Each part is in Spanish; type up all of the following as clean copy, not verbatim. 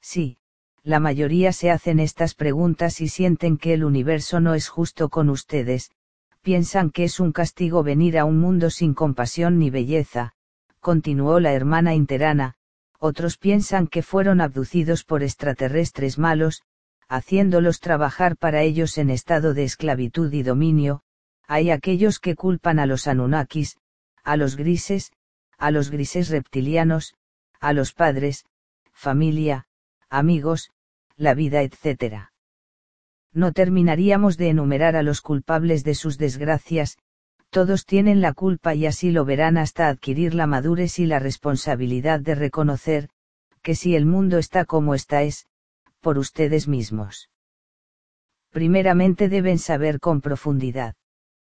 Sí, la mayoría se hacen estas preguntas y sienten que el universo no es justo con ustedes, piensan que es un castigo venir a un mundo sin compasión ni belleza, continuó la hermana interana, otros piensan que fueron abducidos por extraterrestres malos, haciéndolos trabajar para ellos en estado de esclavitud y dominio, hay aquellos que culpan a los Anunnakis, a los grises reptilianos, a los padres, familia, amigos, la vida, etc. No terminaríamos de enumerar a los culpables de sus desgracias, todos tienen la culpa y así lo verán hasta adquirir la madurez y la responsabilidad de reconocer, que si el mundo está como está es, por ustedes mismos. Primeramente deben saber con profundidad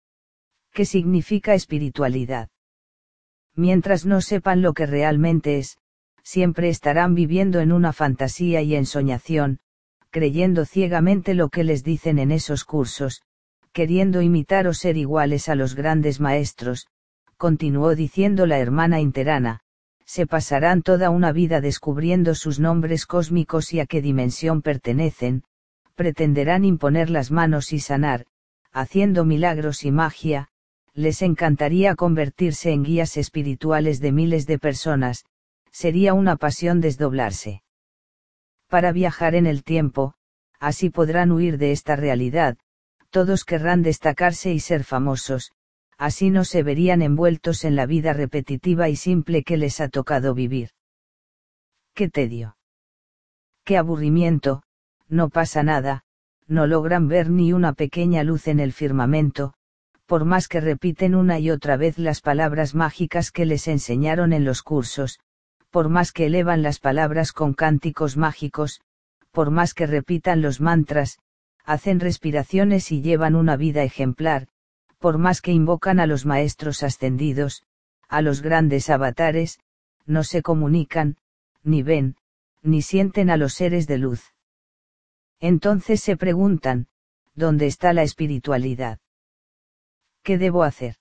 qué significa espiritualidad. Mientras no sepan lo que realmente es, siempre estarán viviendo en una fantasía y ensoñación, creyendo ciegamente lo que les dicen en esos cursos, queriendo imitar o ser iguales a los grandes maestros, continuó diciendo la hermana interana, se pasarán toda una vida descubriendo sus nombres cósmicos y a qué dimensión pertenecen, pretenderán imponer las manos y sanar, haciendo milagros y magia, les encantaría convertirse en guías espirituales de miles de personas, sería una pasión desdoblarse. Para viajar en el tiempo, así podrán huir de esta realidad, todos querrán destacarse y ser famosos, así no se verían envueltos en la vida repetitiva y simple que les ha tocado vivir. ¡Qué tedio! ¡Qué aburrimiento! No pasa nada, no logran ver ni una pequeña luz en el firmamento, por más que repiten una y otra vez las palabras mágicas que les enseñaron en los cursos, por más que elevan las palabras con cánticos mágicos, por más que repitan los mantras, hacen respiraciones y llevan una vida ejemplar, por más que invocan a los maestros ascendidos, a los grandes avatares, no se comunican, ni ven, ni sienten a los seres de luz. Entonces se preguntan, ¿dónde está la espiritualidad? ¿Qué debo hacer?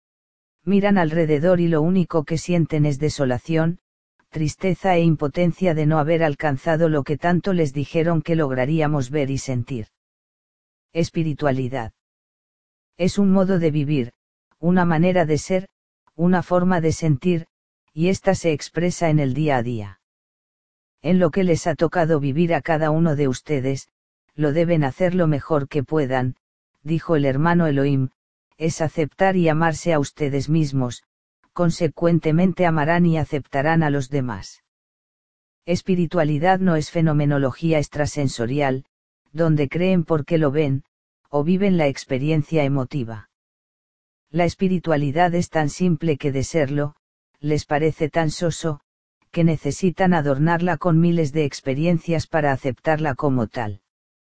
Miran alrededor y lo único que sienten es desolación, tristeza e impotencia de no haber alcanzado lo que tanto les dijeron que lograríamos ver y sentir. Espiritualidad. Es un modo de vivir, una manera de ser, una forma de sentir, y ésta se expresa en el día a día. En lo que les ha tocado vivir a cada uno de ustedes, lo deben hacer lo mejor que puedan, dijo el hermano Elohim, es aceptar y amarse a ustedes mismos, consecuentemente amarán y aceptarán a los demás. Espiritualidad no es fenomenología extrasensorial, donde creen porque lo ven, o viven la experiencia emotiva. La espiritualidad es tan simple que de serlo, les parece tan soso, que necesitan adornarla con miles de experiencias para aceptarla como tal.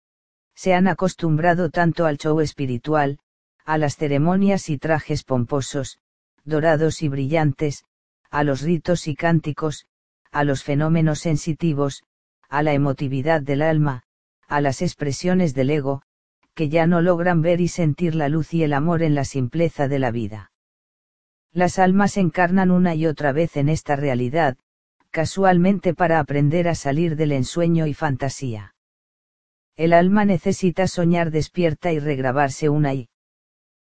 Se han acostumbrado tanto al show espiritual, a las ceremonias y trajes pomposos, dorados y brillantes, a los ritos y cánticos, a los fenómenos sensitivos, a la emotividad del alma, a las expresiones del ego, que ya no logran ver y sentir la luz y el amor en la simpleza de la vida. Las almas encarnan una y otra vez en esta realidad, casualmente para aprender a salir del ensueño y fantasía. El alma necesita soñar despierta y regrabarse una y